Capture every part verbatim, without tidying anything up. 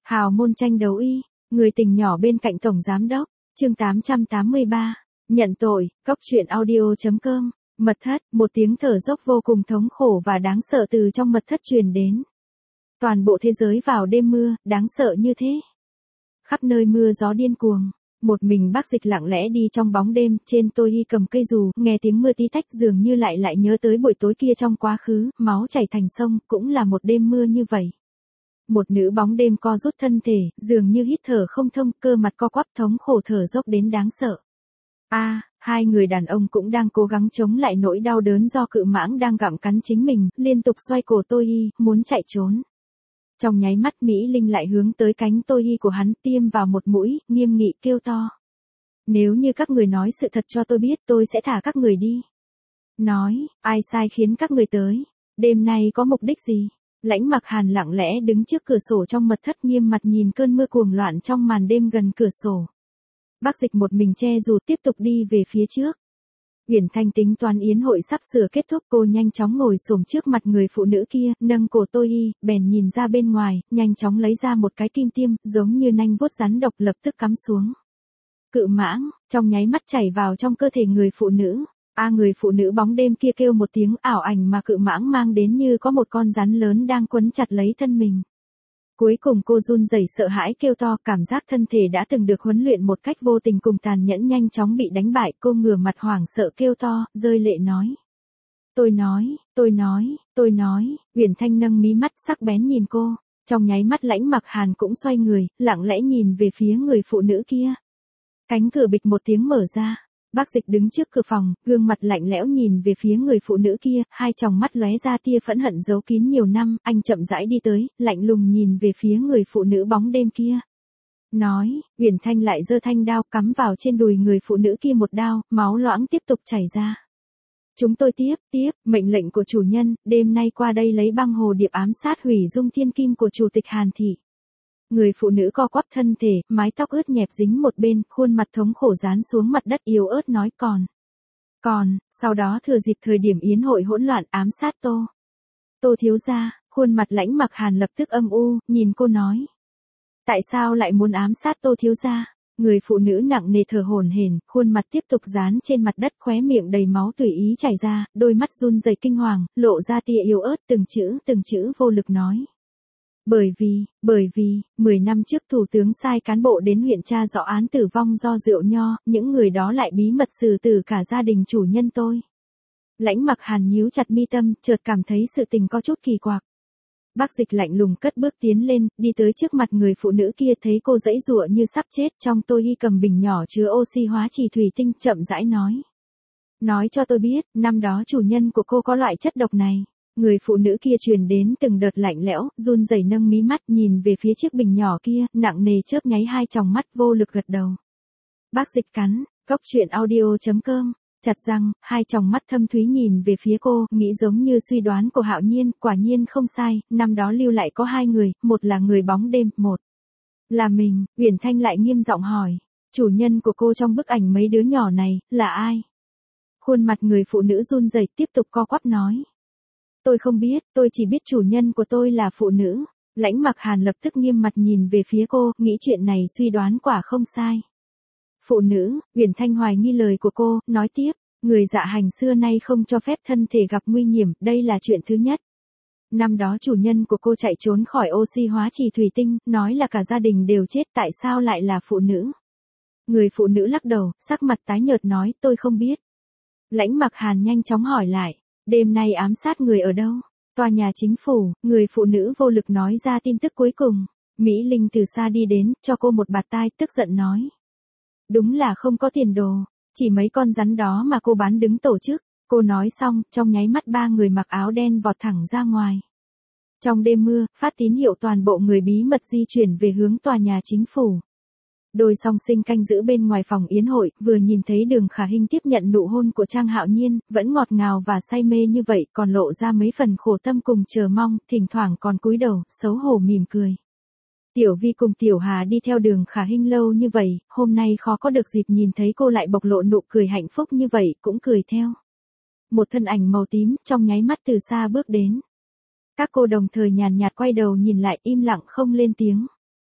Hào môn tranh đấu y, người tình nhỏ bên cạnh tổng giám đốc, chương tám trăm tám mươi ba, nhận tội, góc truyện audio.com, mật thất, một tiếng thở dốc vô cùng thống khổ và đáng sợ từ trong mật thất truyền đến. Toàn bộ thế giới vào đêm mưa, đáng sợ như thế. Khắp nơi mưa gió điên cuồng, một mình Bác Dịch lặng lẽ đi trong bóng đêm, trên tôi y cầm cây dù, nghe tiếng mưa tí tách dường như lại lại nhớ tới buổi tối kia trong quá khứ, máu chảy thành sông, cũng là một đêm mưa như vậy. Một nữ bóng đêm co rút thân thể, dường như hít thở không thông, cơ mặt co quắp thống khổ thở dốc đến đáng sợ. A, à, hai người đàn ông cũng đang cố gắng chống lại nỗi đau đớn do cự mãng đang gặm cắn chính mình, liên tục xoay cổ tôi y, muốn chạy trốn. Trong nháy mắt Mỹ Linh lại hướng tới cánh tôi y của hắn tiêm vào một mũi, nghiêm nghị kêu to. Nếu như các người nói sự thật cho tôi biết tôi sẽ thả các người đi. Nói, ai sai khiến các người tới, đêm nay có mục đích gì? Lãnh Mặc Hàn lặng lẽ đứng trước cửa sổ trong mật thất nghiêm mặt nhìn cơn mưa cuồng loạn trong màn đêm gần cửa sổ. Bác Dịch một mình che dù tiếp tục đi về phía trước. Uyển Thanh tính toán yến hội sắp sửa kết thúc, cô nhanh chóng ngồi xổm trước mặt người phụ nữ kia, nâng cổ tôi y, bèn nhìn ra bên ngoài, nhanh chóng lấy ra một cái kim tiêm, giống như nanh vuốt rắn độc lập tức cắm xuống. Cự mãng, trong nháy mắt chảy vào trong cơ thể người phụ nữ. A à, người phụ nữ bóng đêm kia kêu một tiếng, ảo ảnh mà cự mãng mang đến như có một con rắn lớn đang quấn chặt lấy thân mình. Cuối cùng cô run rẩy sợ hãi kêu to, cảm giác thân thể đã từng được huấn luyện một cách vô tình cùng tàn nhẫn nhanh chóng bị đánh bại, cô ngửa mặt hoảng sợ kêu to, rơi lệ nói. Tôi nói, tôi nói, tôi nói, Uyển Thanh nâng mí mắt sắc bén nhìn cô, trong nháy mắt Lãnh Mặc Hàn cũng xoay người, lặng lẽ nhìn về phía người phụ nữ kia. Cánh cửa bịch một tiếng mở ra. Bác Dịch đứng trước cửa phòng, gương mặt lạnh lẽo nhìn về phía người phụ nữ kia, hai tròng mắt lóe ra tia phẫn hận giấu kín nhiều năm, anh chậm rãi đi tới, lạnh lùng nhìn về phía người phụ nữ bóng đêm kia. Nói, Uyển Thanh lại giơ thanh đao cắm vào trên đùi người phụ nữ kia một đao, máu loãng tiếp tục chảy ra. Chúng tôi tiếp, tiếp, mệnh lệnh của chủ nhân, đêm nay qua đây lấy băng hồ điệp ám sát hủy dung thiên kim của chủ tịch Hàn Thị. Người phụ nữ co quắp thân thể, mái tóc ướt nhẹp dính một bên, khuôn mặt thống khổ dán xuống mặt đất yếu ớt nói còn. Còn, sau đó thừa dịp thời điểm yến hội hỗn loạn ám sát Tô. Tô thiếu gia, khuôn mặt Lãnh Mặc Hàn lập tức âm u, nhìn cô nói. Tại sao lại muốn ám sát Tô thiếu gia? Người phụ nữ nặng nề thở hổn hển, khuôn mặt tiếp tục dán trên mặt đất, khóe miệng đầy máu tùy ý chảy ra, đôi mắt run rẩy kinh hoàng, lộ ra tia yếu ớt, từng chữ, từng chữ vô lực nói. Bởi vì, bởi vì, mười năm trước thủ tướng sai cán bộ đến huyện tra rõ án tử vong do rượu nho, những người đó lại bí mật xử tử cả gia đình chủ nhân tôi. Lãnh Mặc Hàn nhíu chặt mi tâm, chợt cảm thấy sự tình có chút kỳ quặc. Bác Dịch lạnh lùng cất bước tiến lên, đi tới trước mặt người phụ nữ kia, thấy cô giãy giụa như sắp chết, trong tôi y cầm bình nhỏ chứa oxy hóa chỉ thủy tinh, chậm rãi nói. Nói cho tôi biết, năm đó chủ nhân của cô có loại chất độc này. Người phụ nữ kia truyền đến từng đợt lạnh lẽo, run rẩy nâng mí mắt nhìn về phía chiếc bình nhỏ kia, nặng nề chớp nháy hai tròng mắt vô lực gật đầu. Bác Dịch cắn, góc truyện audio.com, chặt răng, hai tròng mắt thâm thúy nhìn về phía cô, nghĩ giống như suy đoán của Hạo Nhiên, quả nhiên không sai, năm đó lưu lại có hai người, một là người bóng đêm, một là mình. Uyển Thanh lại nghiêm giọng hỏi, chủ nhân của cô trong bức ảnh mấy đứa nhỏ này, là ai? Khuôn mặt người phụ nữ run rẩy tiếp tục co quắp nói. Tôi không biết, tôi chỉ biết chủ nhân của tôi là phụ nữ. Lãnh Mặc Hàn lập tức nghiêm mặt nhìn về phía cô, nghĩ chuyện này suy đoán quả không sai. Phụ nữ, Uyển Thanh hoài nghi lời của cô, nói tiếp, người dạ hành xưa nay không cho phép thân thể gặp nguy hiểm, đây là chuyện thứ nhất. Năm đó chủ nhân của cô chạy trốn khỏi oxy hóa chỉ thủy tinh, nói là cả gia đình đều chết, tại sao lại là phụ nữ? Người phụ nữ lắc đầu, sắc mặt tái nhợt nói, tôi không biết. Lãnh Mặc Hàn nhanh chóng hỏi lại. Đêm nay ám sát người ở đâu? Tòa nhà chính phủ, người phụ nữ vô lực nói ra tin tức cuối cùng. Mỹ Linh từ xa đi đến, cho cô một bạt tai, tức giận nói. Đúng là không có tiền đồ, chỉ mấy con rắn đó mà cô bán đứng tổ chức. Cô nói xong, trong nháy mắt ba người mặc áo đen vọt thẳng ra ngoài. Trong đêm mưa, phát tín hiệu toàn bộ người bí mật di chuyển về hướng tòa nhà chính phủ. Đôi song sinh canh giữ bên ngoài phòng yến hội, vừa nhìn thấy Đường Khả Hinh tiếp nhận nụ hôn của Trang Hạo Nhiên, vẫn ngọt ngào và say mê như vậy, còn lộ ra mấy phần khổ tâm cùng chờ mong, thỉnh thoảng còn cúi đầu, xấu hổ mỉm cười. Tiểu Vi cùng Tiểu Hà đi theo Đường Khả Hinh lâu như vậy, hôm nay khó có được dịp nhìn thấy cô lại bộc lộ nụ cười hạnh phúc như vậy, cũng cười theo. Một thân ảnh màu tím, trong nháy mắt từ xa bước đến. Các cô đồng thời nhàn nhạt quay đầu nhìn lại, im lặng không lên tiếng.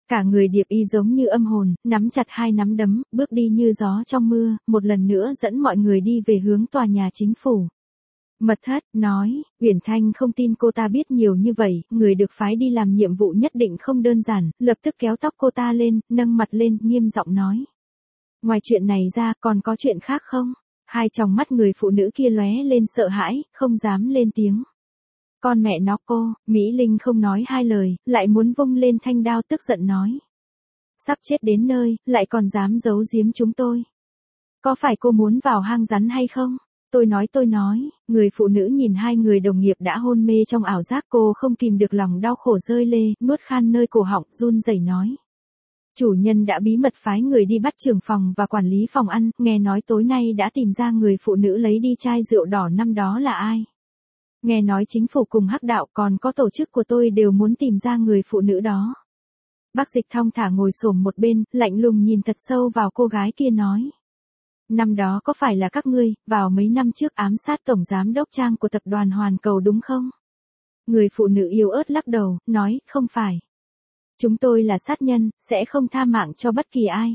Cả người Điệp Y giống như âm hồn, nắm chặt hai nắm đấm, bước đi như gió trong mưa, một lần nữa dẫn mọi người đi về hướng tòa nhà chính phủ. Mật thất, nói, Uyển Thanh không tin cô ta biết nhiều như vậy, người được phái đi làm nhiệm vụ nhất định không đơn giản, lập tức kéo tóc cô ta lên, nâng mặt lên, nghiêm giọng nói. Ngoài chuyện này ra, còn có chuyện khác không? Hai tròng mắt người phụ nữ kia lóe lên sợ hãi, không dám lên tiếng. Con mẹ nó cô, Mỹ Linh không nói hai lời, lại muốn vung lên thanh đao tức giận nói. Sắp chết đến nơi, lại còn dám giấu giếm chúng tôi. Có phải cô muốn vào hang rắn hay không? Tôi nói tôi nói, người phụ nữ nhìn hai người đồng nghiệp đã hôn mê trong ảo giác, cô không kìm được lòng đau khổ rơi lê, nuốt khan nơi cổ họng, run rẩy nói. Chủ nhân đã bí mật phái người đi bắt trưởng phòng và quản lý phòng ăn, nghe nói tối nay đã tìm ra người phụ nữ lấy đi chai rượu đỏ năm đó là ai. Nghe nói chính phủ cùng hắc đạo còn có tổ chức của tôi đều muốn tìm ra người phụ nữ đó. Bác Dịch thong thả ngồi xổm một bên, lạnh lùng nhìn thật sâu vào cô gái kia nói. Năm đó có phải là các ngươi, vào mấy năm trước ám sát tổng giám đốc Trang của tập đoàn Hoàn Cầu đúng không? Người phụ nữ yếu ớt lắc đầu, nói, không phải. Chúng tôi là sát nhân, sẽ không tha mạng cho bất kỳ ai.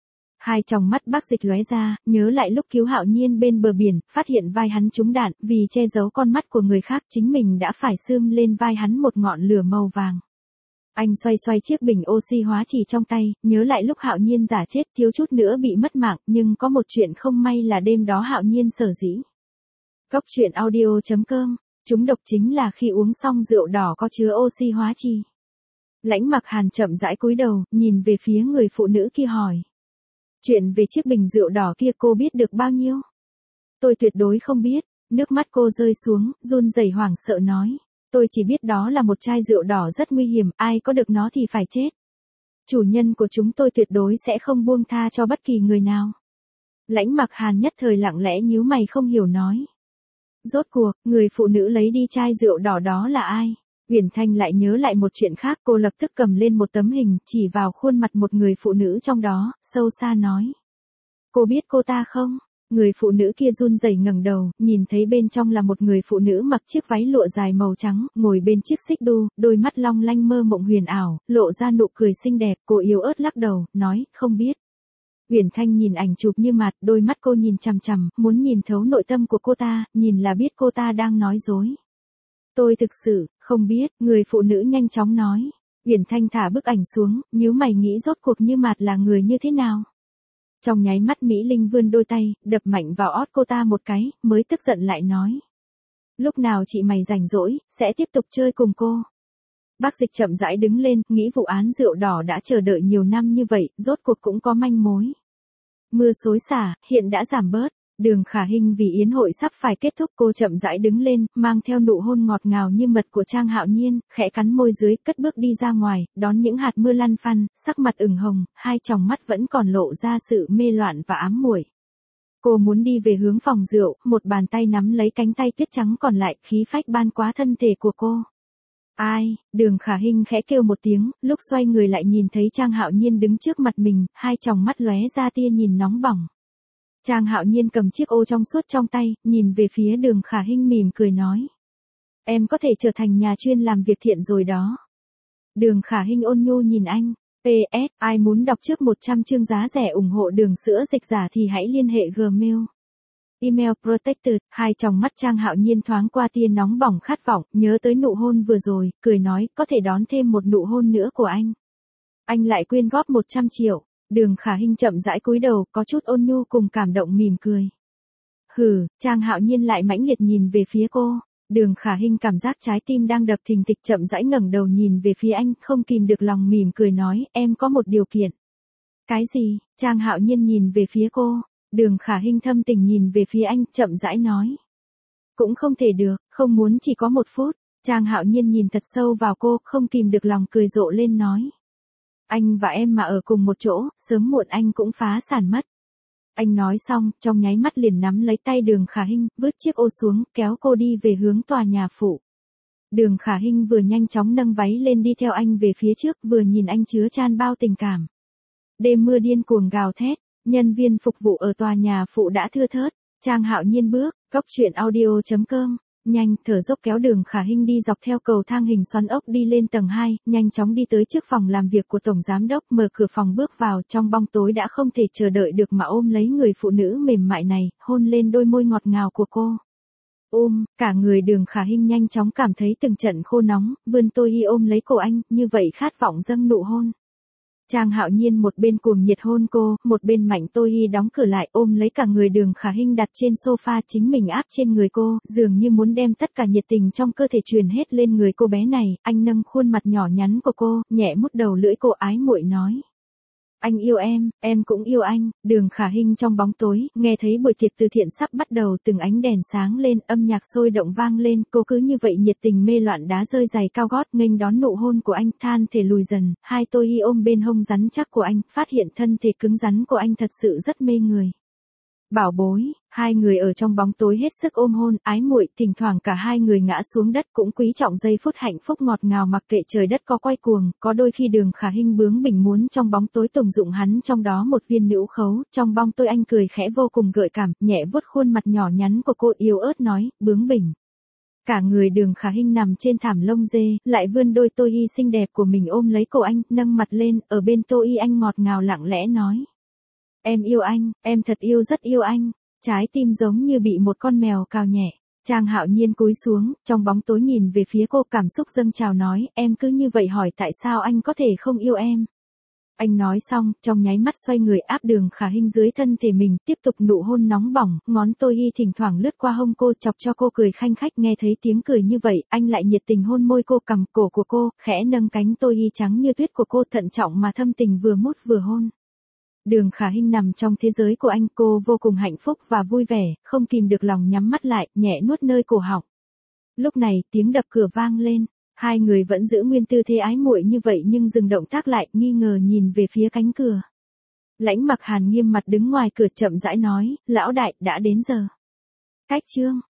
Hai tròng mắt Bác Dịch lóe ra, nhớ lại lúc cứu Hạo Nhiên bên bờ biển, phát hiện vai hắn trúng đạn, vì che giấu con mắt của người khác chính mình đã phải sươm lên vai hắn một ngọn lửa màu vàng. Anh xoay xoay chiếc bình oxy hóa chỉ trong tay, nhớ lại lúc Hạo Nhiên giả chết thiếu chút nữa bị mất mạng, nhưng có một chuyện không may là đêm đó Hạo Nhiên sở dĩ. Cốc truyện audio chấm com, chúng độc chính là khi uống xong rượu đỏ có chứa oxy hóa chi. Lãnh Mặc Hàn chậm rãi cúi đầu, nhìn về phía người phụ nữ kia hỏi. Chuyện về chiếc bình rượu đỏ kia cô biết được bao nhiêu? Tôi tuyệt đối không biết, nước mắt cô rơi xuống, run rẩy hoảng sợ nói. Tôi chỉ biết đó là một chai rượu đỏ rất nguy hiểm, ai có được nó thì phải chết. Chủ nhân của chúng tôi tuyệt đối sẽ không buông tha cho bất kỳ người nào. Lãnh Mặc Hàn nhất thời lặng lẽ nhíu mày không hiểu nói. Rốt cuộc, người phụ nữ lấy đi chai rượu đỏ đó là ai? Uyển Thanh lại nhớ lại một chuyện khác, cô lập tức cầm lên một tấm hình, chỉ vào khuôn mặt một người phụ nữ trong đó, sâu xa nói. Cô biết cô ta không? Người phụ nữ kia run rẩy ngẩng đầu, nhìn thấy bên trong là một người phụ nữ mặc chiếc váy lụa dài màu trắng, ngồi bên chiếc xích đu, đôi mắt long lanh mơ mộng huyền ảo, lộ ra nụ cười xinh đẹp, cô yếu ớt lắc đầu, nói, không biết. Uyển Thanh nhìn ảnh chụp như mặt, đôi mắt cô nhìn chằm chằm, muốn nhìn thấu nội tâm của cô ta, nhìn là biết cô ta đang nói dối. Tôi thực sự, không biết, người phụ nữ nhanh chóng nói. Uyển Thanh thả bức ảnh xuống, nhíu mày nghĩ rốt cuộc như mặt là người như thế nào. Trong nháy mắt Mỹ Linh vươn đôi tay, đập mạnh vào ót cô ta một cái, mới tức giận lại nói. Lúc nào chị mày rảnh rỗi, sẽ tiếp tục chơi cùng cô. Bác Dịch chậm rãi đứng lên, nghĩ vụ án rượu đỏ đã chờ đợi nhiều năm như vậy, rốt cuộc cũng có manh mối. Mưa xối xả, hiện đã giảm bớt. Đường Khả Hinh vì yến hội sắp phải kết thúc, cô chậm rãi đứng lên, mang theo nụ hôn ngọt ngào như mật của Trang Hạo Nhiên, khẽ cắn môi dưới, cất bước đi ra ngoài, đón những hạt mưa lăn phăn, sắc mặt ửng hồng, hai tròng mắt vẫn còn lộ ra sự mê loạn và ám muội. Cô muốn đi về hướng phòng rượu, một bàn tay nắm lấy cánh tay tuyết trắng còn lại, khí phách ban quá thân thể của cô. Ai? Đường Khả Hinh khẽ kêu một tiếng, lúc xoay người lại nhìn thấy Trang Hạo Nhiên đứng trước mặt mình, hai tròng mắt lóe ra tia nhìn nóng bỏng. Trang Hạo Nhiên cầm chiếc ô trong suốt trong tay, nhìn về phía Đường Khả Hinh mỉm cười nói. Em có thể trở thành nhà chuyên làm việc thiện rồi đó. Đường Khả Hinh ôn nhu nhìn anh. pê ét, ai muốn đọc trước một trăm chương giá rẻ ủng hộ đường sữa dịch giả thì hãy liên hệ Gmail. Email protected, hai tròng mắt Trang Hạo Nhiên thoáng qua tia nóng bỏng khát vọng, nhớ tới nụ hôn vừa rồi, cười nói, có thể đón thêm một nụ hôn nữa của anh. Anh lại quyên góp một trăm triệu. Đường Khả Hinh chậm rãi cúi đầu, có chút ôn nhu cùng cảm động mỉm cười. Hừ, Trang Hạo Nhiên lại mãnh liệt nhìn về phía cô. Đường Khả Hinh cảm giác trái tim đang đập thình thịch, chậm rãi ngẩng đầu nhìn về phía anh, không kìm được lòng mỉm cười nói, em có một điều kiện. Cái gì? Trang Hạo Nhiên nhìn về phía cô. Đường Khả Hinh thâm tình nhìn về phía anh, chậm rãi nói. Cũng không thể được, không muốn chỉ có một phút. Trang Hạo Nhiên nhìn thật sâu vào cô, không kìm được lòng cười rộ lên nói. Anh và em mà ở cùng một chỗ, sớm muộn anh cũng phá sản mất. Anh nói xong, trong nháy mắt liền nắm lấy tay Đường Khả Hinh, vứt chiếc ô xuống, kéo cô đi về hướng tòa nhà phụ. Đường Khả Hinh vừa nhanh chóng nâng váy lên đi theo anh về phía trước, vừa nhìn anh chứa chan bao tình cảm. Đêm mưa điên cuồng gào thét, nhân viên phục vụ ở tòa nhà phụ đã thưa thớt. Trang Hạo Nhiên bước, cốc truyện audio chấm com Nhanh, thở dốc kéo Đường Khả Hinh đi dọc theo cầu thang hình xoắn ốc đi lên tầng hai, nhanh chóng đi tới trước phòng làm việc của Tổng Giám Đốc, mở cửa phòng bước vào, trong bóng tối đã không thể chờ đợi được mà ôm lấy người phụ nữ mềm mại này, hôn lên đôi môi ngọt ngào của cô. Ôm, cả người Đường Khả Hinh nhanh chóng cảm thấy từng trận khô nóng, vươn tôi y ôm lấy cổ anh, như vậy khát vọng dâng nụ hôn. Trang Hạo Nhiên một bên cuồng nhiệt hôn cô, một bên Mạnh Tôi y đóng cửa lại ôm lấy cả người Đường Khả Hinh đặt trên sofa chính mình áp trên người cô, dường như muốn đem tất cả nhiệt tình trong cơ thể truyền hết lên người cô bé này, anh nâng khuôn mặt nhỏ nhắn của cô, nhẹ mút đầu lưỡi cô ái muội nói. Anh yêu em, em cũng yêu anh. Đường Khả Hinh trong bóng tối, nghe thấy buổi tiệc từ thiện sắp bắt đầu, từng ánh đèn sáng lên, âm nhạc sôi động vang lên, cô cứ như vậy nhiệt tình mê loạn đá rơi giày cao gót nghênh đón nụ hôn của anh, than thể lùi dần, hai tôi y ôm bên hông rắn chắc của anh, phát hiện thân thể cứng rắn của anh thật sự rất mê người. Bảo bối, hai người ở trong bóng tối hết sức ôm hôn, ái muội, thỉnh thoảng cả hai người ngã xuống đất cũng quý trọng giây phút hạnh phúc ngọt ngào mặc kệ trời đất có quay cuồng, có đôi khi Đường Khả Hinh bướng bỉnh muốn trong bóng tối tùng dụng hắn trong đó một viên nữ khấu, trong bóng tôi anh cười khẽ vô cùng gợi cảm, nhẹ vuốt khuôn mặt nhỏ nhắn của cô yếu ớt nói, bướng bỉnh. Cả người Đường Khả Hinh nằm trên thảm lông dê, lại vươn đôi tôi y xinh đẹp của mình ôm lấy cổ anh, nâng mặt lên, ở bên tôi y anh ngọt ngào lặng lẽ nói. Em yêu anh, em thật yêu rất yêu anh. Trái tim giống như bị một con mèo cào nhẹ. Trang Hạo Nhiên cúi xuống, trong bóng tối nhìn về phía cô, cảm xúc dâng trào nói, em cứ như vậy hỏi tại sao anh có thể không yêu em. Anh nói xong, trong nháy mắt xoay người áp Đường Khả Hinh dưới thân thể mình, tiếp tục nụ hôn nóng bỏng, ngón tôi y thỉnh thoảng lướt qua hông cô, chọc cho cô cười khanh khách, nghe thấy tiếng cười như vậy, anh lại nhiệt tình hôn môi cô, cằm cổ của cô, khẽ nâng cánh tôi y trắng như tuyết của cô, thận trọng mà thâm tình vừa mút vừa hôn. Đường Khả Hinh nằm trong thế giới của anh, cô vô cùng hạnh phúc và vui vẻ, không kìm được lòng nhắm mắt lại, nhẹ nuốt nơi cổ họng. Lúc này, tiếng đập cửa vang lên, hai người vẫn giữ nguyên tư thế ái muội như vậy nhưng dừng động tác lại, nghi ngờ nhìn về phía cánh cửa. Lãnh Mặc Hàn nghiêm mặt đứng ngoài cửa chậm rãi nói, lão đại, đã đến giờ. Cách chương